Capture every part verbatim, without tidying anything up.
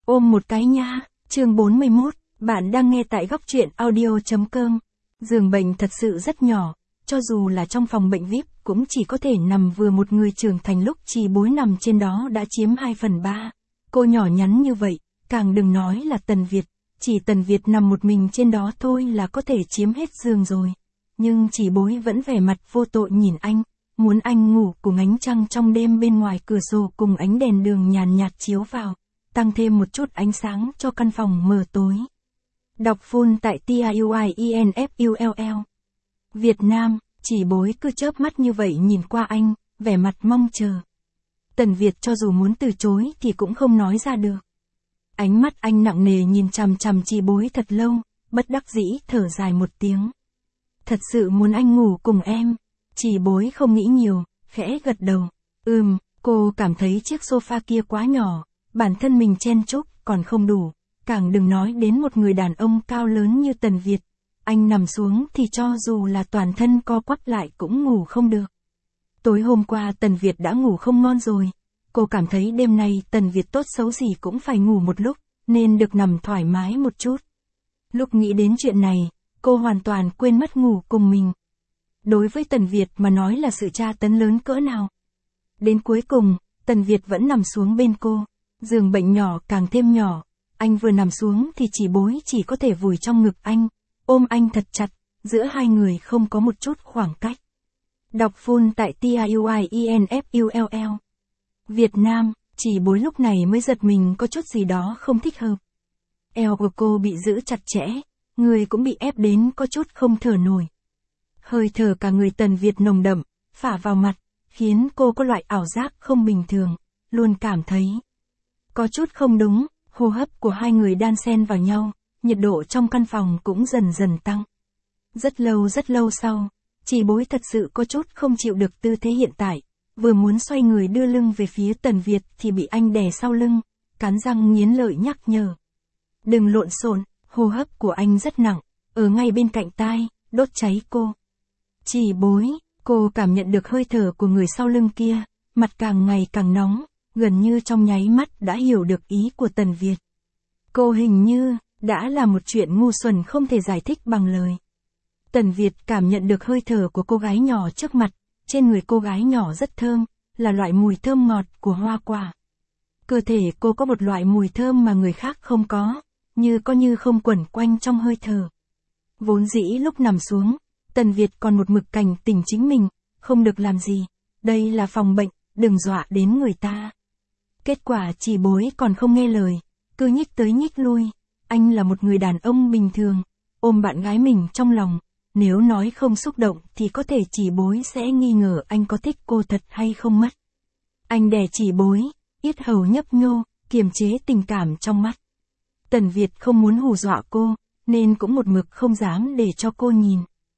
Ôm một cái nha, chương bốn mươi mốt, bạn đang nghe tại góc truyện audio.com. Giường bệnh thật sự rất nhỏ, cho dù là trong phòng bệnh vi ai pi cũng chỉ có thể nằm vừa một người trưởng thành, lúc Trì Bối nằm trên đó đã chiếm hai phần ba. Cô nhỏ nhắn như vậy, càng đừng nói là Tần Việt, chỉ Tần Việt nằm một mình trên đó thôi là có thể chiếm hết giường rồi. Nhưng Trì Bối vẫn vẻ mặt vô tội nhìn anh, muốn anh ngủ cùng ánh trăng trong đêm bên ngoài cửa sổ cùng ánh đèn đường nhàn nhạt chiếu vào, tăng thêm một chút ánh sáng cho căn phòng mờ tối. Đọc full tại TIUIENFULL. Việt Nam, Trì Bối cứ chớp mắt như vậy nhìn qua anh, vẻ mặt mong chờ. Tần Việt cho dù muốn từ chối thì cũng không nói ra được. Ánh mắt anh nặng nề nhìn chằm chằm Trì Bối thật lâu, bất đắc dĩ thở dài một tiếng. Thật sự muốn anh ngủ cùng em. Trì Bối không nghĩ nhiều, khẽ gật đầu. Ừm, cô cảm thấy chiếc sofa kia quá nhỏ, bản thân mình chen chúc còn không đủ, càng đừng nói đến một người đàn ông cao lớn như Tần Việt. Anh nằm xuống thì cho dù là toàn thân co quắp lại cũng ngủ không được. Tối hôm qua Tần Việt đã ngủ không ngon rồi. Cô cảm thấy đêm nay Tần Việt tốt xấu gì cũng phải ngủ một lúc, nên được nằm thoải mái một chút. Lúc nghĩ đến chuyện này, cô hoàn toàn quên mất ngủ cùng mình. Đối với Tần Việt mà nói là sự tra tấn lớn cỡ nào. Đến cuối cùng, Tần Việt vẫn nằm xuống bên cô. Giường bệnh nhỏ càng thêm nhỏ. Anh vừa nằm xuống thì Trì Bối chỉ có thể vùi trong ngực anh, ôm anh thật chặt, giữa hai người không có một chút khoảng cách. Đọc full tại TIUIENFULL. Việt Nam, Trì Bối lúc này mới giật mình có chút gì đó không thích hợp. Eo của cô bị giữ chặt chẽ, người cũng bị ép đến có chút không thở nổi. Hơi thở cả người Tần Việt nồng đậm, phả vào mặt, khiến cô có loại ảo giác không bình thường, luôn cảm thấy có chút không đúng. Hô hấp của hai người đan xen vào nhau, nhiệt độ trong căn phòng cũng dần dần tăng. Rất lâu rất lâu sau, Trì Bối thật sự có chút không chịu được tư thế hiện tại, vừa muốn xoay người đưa lưng về phía Tần Việt thì bị anh đè sau lưng, cắn răng nghiến lợi nhắc nhở. Đừng lộn xộn, hô hấp của anh rất nặng, ở ngay bên cạnh tai, đốt cháy cô. Trì Bối, cô cảm nhận được hơi thở của người sau lưng kia, mặt càng ngày càng nóng, gần như trong nháy mắt đã hiểu được ý của Tần Việt. Cô hình như đã là một chuyện ngu xuẩn không thể giải thích bằng lời. Tần Việt cảm nhận được hơi thở của cô gái nhỏ trước mặt, trên người cô gái nhỏ rất thơm, là loại mùi thơm ngọt của hoa quả. Cơ thể cô có một loại mùi thơm mà người khác không có, như có như không quẩn quanh trong hơi thở. Vốn dĩ lúc nằm xuống, Tần Việt còn một mực cảnh tỉnh chính mình, không được làm gì, đây là phòng bệnh, đừng dọa đến người ta. Kết quả Trì Bối còn không nghe lời, cứ nhích tới nhích lui. Anh là một người đàn ông bình thường, ôm bạn gái mình trong lòng, nếu nói không xúc động thì có thể Trì Bối sẽ nghi ngờ anh có thích cô thật hay không mất. Anh đè Trì Bối, yết hầu nhấp nhô, kiềm chế tình cảm trong mắt. Tần Việt không muốn hù dọa cô, nên cũng một mực không dám để cho cô nhìn.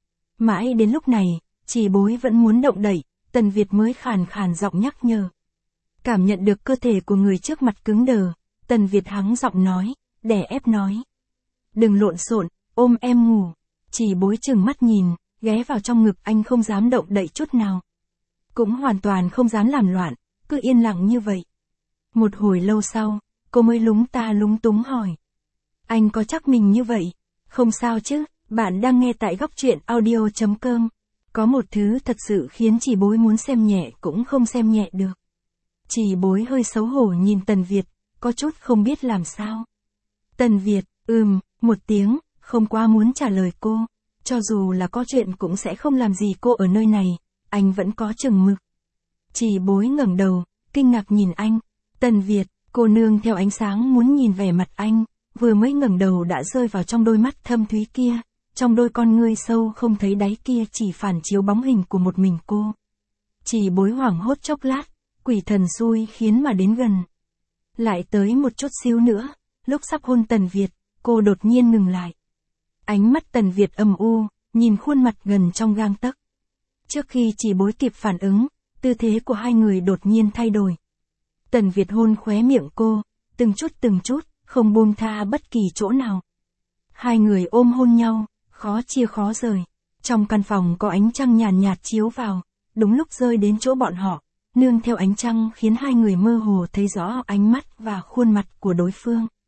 Mãi đến lúc này, Trì Bối vẫn muốn động đậy, Tần Việt mới khàn khàn giọng nhắc nhở. Cảm nhận được cơ thể của người trước mặt cứng đờ, Tần Việt hắng giọng nói, đè ép nói. Đừng lộn xộn, ôm em ngủ. Trì Bối chừng mắt nhìn, ghé vào trong ngực anh không dám động đậy chút nào. Cũng hoàn toàn không dám làm loạn, cứ yên lặng như vậy. Một hồi lâu sau, cô mới lúng ta lúng túng hỏi. Anh có chắc mình như vậy? Không sao chứ, bạn đang nghe tại góc truyện audio.com. Có một thứ thật sự khiến Trì Bối muốn xem nhẹ cũng không xem nhẹ được. Trì Bối hơi xấu hổ nhìn Tần Việt, có chút không biết làm sao. Tần Việt, ừm, một tiếng, không quá muốn trả lời cô. Cho dù là có chuyện cũng sẽ không làm gì cô ở nơi này, anh vẫn có chừng mực. Trì Bối ngẩng đầu, kinh ngạc nhìn anh. Tần Việt, cô nương theo ánh sáng muốn nhìn vẻ mặt anh, vừa mới ngẩng đầu đã rơi vào trong đôi mắt thâm thúy kia, trong đôi con ngươi sâu không thấy đáy kia chỉ phản chiếu bóng hình của một mình cô. Trì Bối hoảng hốt chốc lát, quỷ thần xui khiến mà đến gần. Lại tới một chút xíu nữa, lúc sắp hôn Tần Việt, cô đột nhiên ngừng lại. Ánh mắt Tần Việt âm u, nhìn khuôn mặt gần trong gang tấc. Trước khi Trì Bối kịp phản ứng, tư thế của hai người đột nhiên thay đổi. Tần Việt hôn khóe miệng cô, từng chút từng chút, không buông tha bất kỳ chỗ nào. Hai người ôm hôn nhau, khó chia khó rời. Trong căn phòng có ánh trăng nhàn nhạt chiếu vào, đúng lúc rơi đến chỗ bọn họ, nương theo ánh trăng khiến hai người mơ hồ thấy rõ ánh mắt và khuôn mặt của đối phương.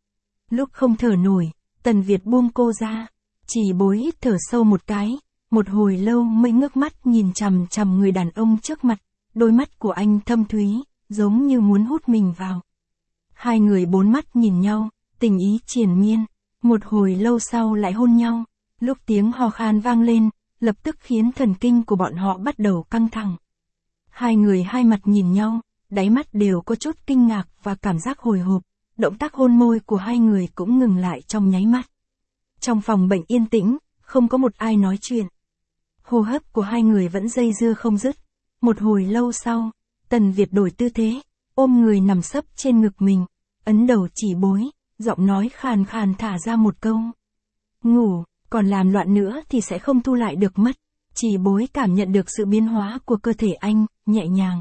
Lúc không thở nổi, Tần Việt buông cô ra. Chỉ bối hít thở sâu một cái, một hồi lâu mới ngước mắt nhìn chằm chằm người đàn ông trước mặt, đôi mắt của anh thâm thúy, giống như muốn hút mình vào. Hai người bốn mắt nhìn nhau, tình ý triền miên, một hồi lâu sau lại hôn nhau, lúc tiếng ho khan vang lên, lập tức khiến thần kinh của bọn họ bắt đầu căng thẳng. Hai người hai mặt nhìn nhau, đáy mắt đều có chút kinh ngạc và cảm giác hồi hộp, động tác hôn môi của hai người cũng ngừng lại trong nháy mắt. Trong phòng bệnh yên tĩnh, không có một ai nói chuyện. Hô hấp của hai người vẫn dây dưa không dứt. Một hồi lâu sau, Tần Việt đổi tư thế, ôm người nằm sấp trên ngực mình, ấn đầu Chỉ Bối, giọng nói khàn khàn thả ra một câu. Ngủ, còn làm loạn nữa thì sẽ không thu lại được mất. Chỉ Bối cảm nhận được sự biến hóa của cơ thể anh, nhẹ nhàng.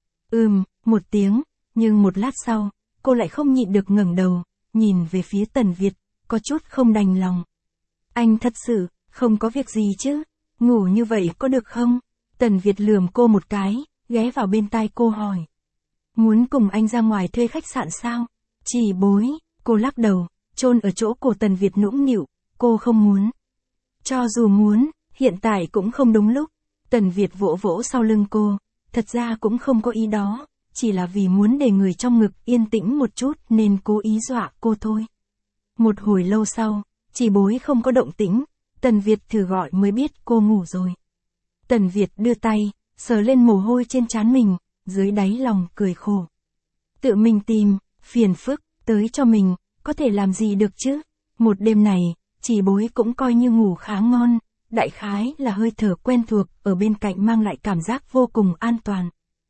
Ừm, một tiếng, nhưng một lát sau, cô lại không nhịn được ngẩng đầu, nhìn về phía Tần Việt, có chút không đành lòng. Anh thật sự, không có việc gì chứ, ngủ như vậy có được không? Tần Việt lườm cô một cái, ghé vào bên tai cô hỏi. Muốn cùng anh ra ngoài thuê khách sạn sao? Chỉ Bối, cô lắc đầu, chôn ở chỗ cổ Tần Việt nũng nịu, cô không muốn. Cho dù muốn, hiện tại cũng không đúng lúc. Tần Việt vỗ vỗ sau lưng cô, thật ra cũng không có ý đó, chỉ là vì muốn để người trong ngực yên tĩnh một chút nên cố ý dọa cô thôi. Một hồi lâu sau, Chỉ Bối không có động tĩnh, Tần Việt thử gọi mới biết cô ngủ rồi. Tần Việt đưa tay, sờ lên mồ hôi trên trán mình, dưới đáy lòng cười khổ. Tự mình tìm, phiền phức, tới cho mình, có thể làm gì được chứ? Một đêm này, Chỉ Bối cũng coi như ngủ khá ngon, đại khái là hơi thở quen thuộc ở bên cạnh mang lại cảm giác vô cùng an toàn.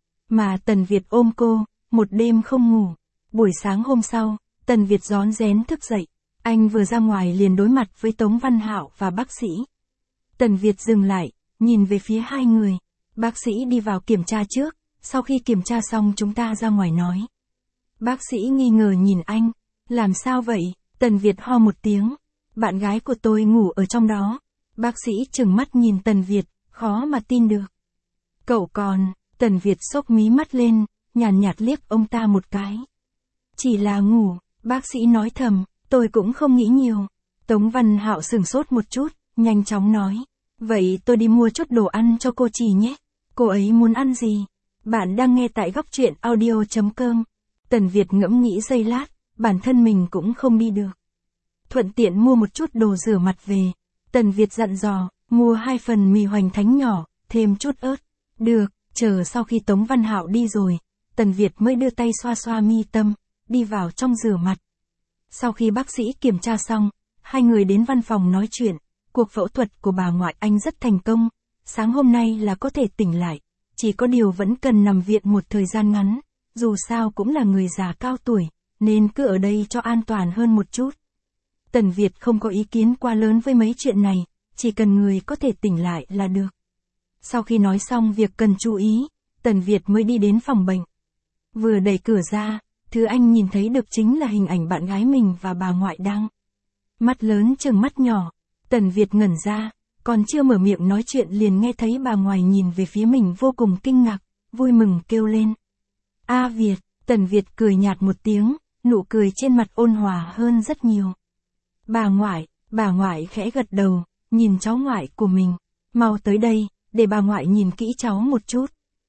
Mà Tần Việt ôm cô, một đêm không ngủ. Buổi sáng hôm sau, Tần Việt rón rén thức dậy. Anh vừa ra ngoài liền đối mặt với Tống Văn Hạo và bác sĩ. Tần Việt dừng lại, nhìn về phía hai người. Bác sĩ đi vào kiểm tra trước, sau khi kiểm tra xong chúng ta ra ngoài nói. Bác sĩ nghi ngờ nhìn anh. Làm sao vậy? Tần Việt ho một tiếng. Bạn gái của tôi ngủ ở trong đó. Bác sĩ trừng mắt nhìn Tần Việt, khó mà tin được. Cậu còn, Tần Việt xốc mí mắt lên, nhàn nhạt liếc ông ta một cái. Chỉ là ngủ, bác sĩ nói thầm, tôi cũng không nghĩ nhiều. Tống Văn Hạo sửng sốt một chút, nhanh chóng nói. Vậy tôi đi mua chút đồ ăn cho cô Chỉ nhé. Cô ấy muốn ăn gì? Bạn đang nghe tại góc truyện audio chấm com. Tần Việt ngẫm nghĩ giây lát, bản thân mình cũng không đi được. Thuận tiện mua một chút đồ rửa mặt về. Tần Việt dặn dò, mua hai phần mì hoành thánh nhỏ, thêm chút ớt. Được, chờ sau khi Tống Văn Hạo đi rồi, Tần Việt mới đưa tay xoa xoa mi tâm, đi vào trong rửa mặt. Sau khi bác sĩ kiểm tra xong, hai người đến văn phòng nói chuyện, cuộc phẫu thuật của bà ngoại anh rất thành công, sáng hôm nay là có thể tỉnh lại, chỉ có điều vẫn cần nằm viện một thời gian ngắn, dù sao cũng là người già cao tuổi, nên cứ ở đây cho an toàn hơn một chút. Tần Việt không có ý kiến quá lớn với mấy chuyện này, chỉ cần người có thể tỉnh lại là được. Sau khi nói xong việc cần chú ý, Tần Việt mới đi đến phòng bệnh. Vừa đẩy cửa ra, thứ anh nhìn thấy được chính là hình ảnh bạn gái mình và bà ngoại đang. Mắt lớn trừng mắt nhỏ, Tần Việt ngẩn ra, còn chưa mở miệng nói chuyện liền nghe thấy bà ngoại nhìn về phía mình vô cùng kinh ngạc, vui mừng kêu lên. A Việt, Tần Việt cười nhạt một tiếng, nụ cười trên mặt ôn hòa hơn rất nhiều. Bà ngoại, bà ngoại khẽ gật đầu, nhìn cháu ngoại của mình, mau tới đây, để bà ngoại nhìn kỹ cháu một chút.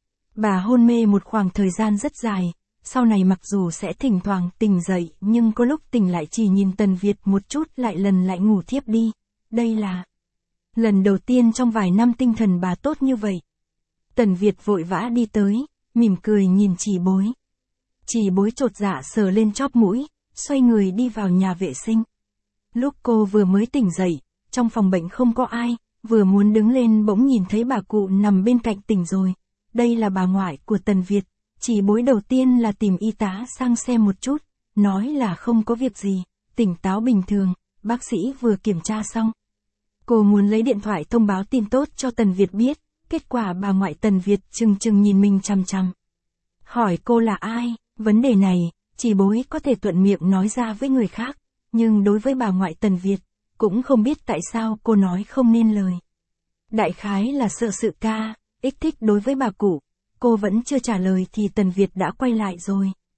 Bà hôn mê một khoảng thời gian rất dài, sau này mặc dù sẽ thỉnh thoảng tỉnh dậy nhưng có lúc tỉnh lại chỉ nhìn Tần Việt một chút lại lần lại ngủ thiếp đi. Đây là lần đầu tiên trong vài năm tinh thần bà tốt như vậy. Tần Việt vội vã đi tới, mỉm cười nhìn Chỉ Bối. Chỉ Bối chột dạ sờ lên chóp mũi, xoay người đi vào nhà vệ sinh. Lúc cô vừa mới tỉnh dậy, trong phòng bệnh không có ai, vừa muốn đứng lên bỗng nhìn thấy bà cụ nằm bên cạnh tỉnh rồi. Đây là bà ngoại của Tần Việt. Chỉ Bối đầu tiên là tìm y tá sang xem một chút, nói là không có việc gì, tỉnh táo bình thường, bác sĩ vừa kiểm tra xong. Cô muốn lấy điện thoại thông báo tin tốt cho Tần Việt biết, kết quả bà ngoại Tần Việt chừng chừng nhìn mình chằm chằm. Hỏi cô là ai, vấn đề này, Chỉ Bối có thể thuận miệng nói ra với người khác, nhưng đối với bà ngoại Tần Việt, cũng không biết tại sao cô nói không nên lời. Đại khái là sợ sự ca, ích thích đối với bà cụ. Cô vẫn chưa trả lời thì Tần Việt đã quay lại rồi.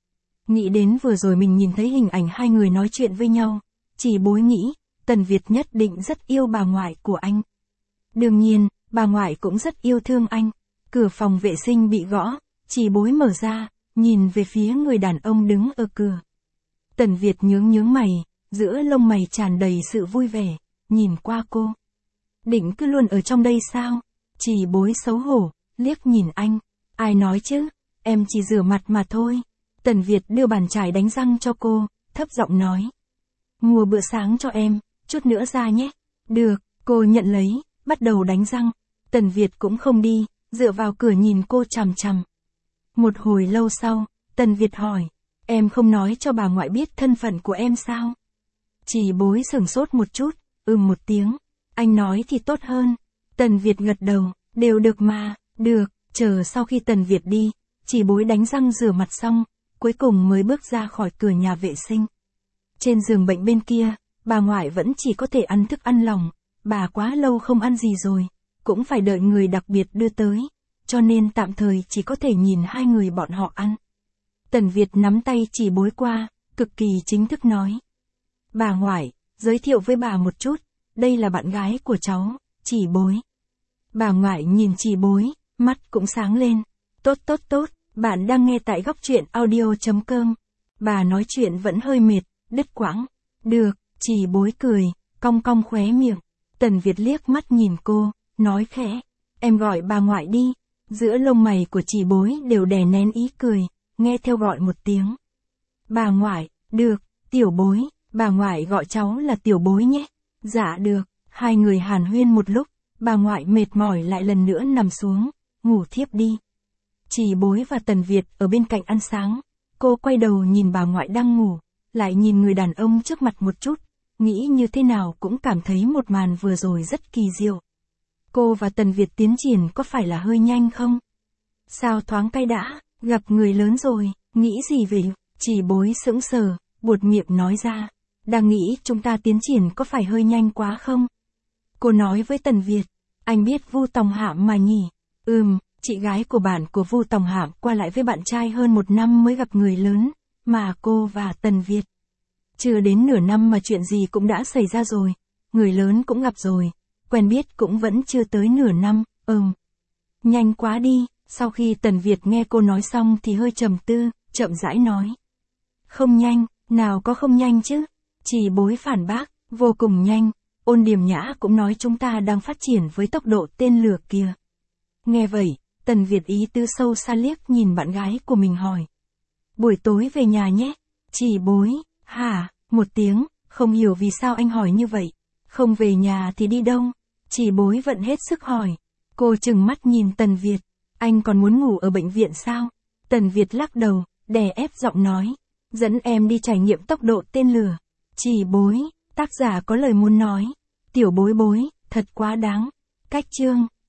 Nghĩ đến vừa rồi mình nhìn thấy hình ảnh hai người nói chuyện với nhau, chỉ bối nghĩ, Tần Việt nhất định rất yêu bà ngoại của anh. Đương nhiên, bà ngoại cũng rất yêu thương anh. Cửa phòng vệ sinh bị gõ, chỉ bối mở ra, nhìn về phía người đàn ông đứng ở cửa. Tần Việt nhướng nhướng mày, giữa lông mày tràn đầy sự vui vẻ, nhìn qua cô. Định cứ luôn ở trong đây sao? Chỉ bối xấu hổ, liếc nhìn anh. Ai nói chứ, em chỉ rửa mặt mà thôi. Tần Việt đưa bàn chải đánh răng cho cô, thấp giọng nói. Mua bữa sáng cho em, chút nữa ra nhé. Được, cô nhận lấy, bắt đầu đánh răng. Tần Việt cũng không đi, dựa vào cửa nhìn cô chằm chằm. Một hồi lâu sau, Tần Việt hỏi, em không nói cho bà ngoại biết thân phận của em sao? Chỉ bối sửng sốt một chút, ừm một tiếng. Anh nói thì tốt hơn. Tần Việt gật đầu, đều được mà, được, chờ sau khi Tần Việt đi, chỉ bối đánh răng rửa mặt xong, cuối cùng mới bước ra khỏi cửa nhà vệ sinh. Trên giường bệnh bên kia, bà ngoại vẫn chỉ có thể ăn thức ăn lỏng, bà quá lâu không ăn gì rồi, cũng phải đợi người đặc biệt đưa tới, cho nên tạm thời chỉ có thể nhìn hai người bọn họ ăn. Tần Việt nắm tay chỉ bối qua, cực kỳ chính thức nói. Bà ngoại, giới thiệu với bà một chút, đây là bạn gái của cháu, chỉ bối. Bà ngoại nhìn chỉ bối, mắt cũng sáng lên. Tốt tốt tốt, bạn đang nghe tại góc truyện audio chấm com. Bà nói chuyện vẫn hơi mệt, đứt quãng. Được, chỉ bối cười, cong cong khóe miệng. Tần Việt liếc mắt nhìn cô, nói khẽ. Em gọi bà ngoại đi. Giữa lông mày của chỉ bối đều đè nén ý cười, nghe theo gọi một tiếng. Bà ngoại, được, tiểu bối, bà ngoại gọi cháu là tiểu bối nhé. Dạ được, hai người hàn huyên một lúc, bà ngoại mệt mỏi lại lần nữa nằm xuống, ngủ thiếp đi. Chỉ bối và Tần Việt ở bên cạnh ăn sáng, cô quay đầu nhìn bà ngoại đang ngủ, lại nhìn người đàn ông trước mặt một chút, nghĩ như thế nào cũng cảm thấy một màn vừa rồi rất kỳ diệu. Cô và Tần Việt tiến triển có phải là hơi nhanh không? Sao thoáng cái đã, gặp người lớn rồi, nghĩ gì về, chỉ bối sững sờ, buột miệng nói ra. Đang nghĩ chúng ta tiến triển có phải hơi nhanh quá không? Cô nói với Tần Việt, anh biết Vu Tòng Hạm mà nhỉ? Ừm, chị gái của bạn của Vu Tòng Hạm qua lại với bạn trai hơn một năm mới gặp người lớn, mà cô và Tần Việt. Chưa đến nửa năm mà chuyện gì cũng đã xảy ra rồi, người lớn cũng gặp rồi, quen biết cũng vẫn chưa tới nửa năm, ừm. Nhanh quá đi, sau khi Tần Việt nghe cô nói xong thì hơi trầm tư, chậm rãi nói. Không nhanh, nào có không nhanh chứ? Chỉ bối phản bác, vô cùng nhanh, Ôn Điềm Nhã cũng nói chúng ta đang phát triển với tốc độ tên lửa kìa. Nghe vậy, Tần Việt ý tứ sâu xa liếc nhìn bạn gái của mình hỏi. Buổi tối về nhà nhé. Chỉ bối, hả, một tiếng, không hiểu vì sao anh hỏi như vậy. Không về nhà thì đi đâu? Chỉ bối vẫn hết sức hỏi. Cô trừng mắt nhìn Tần Việt. Anh còn muốn ngủ ở bệnh viện sao? Tần Việt lắc đầu, đè ép giọng nói. Dẫn em đi trải nghiệm tốc độ tên lửa. Chỉ bối, tác giả có lời muốn nói. Tiểu bối bối, thật quá đáng. Cách chương.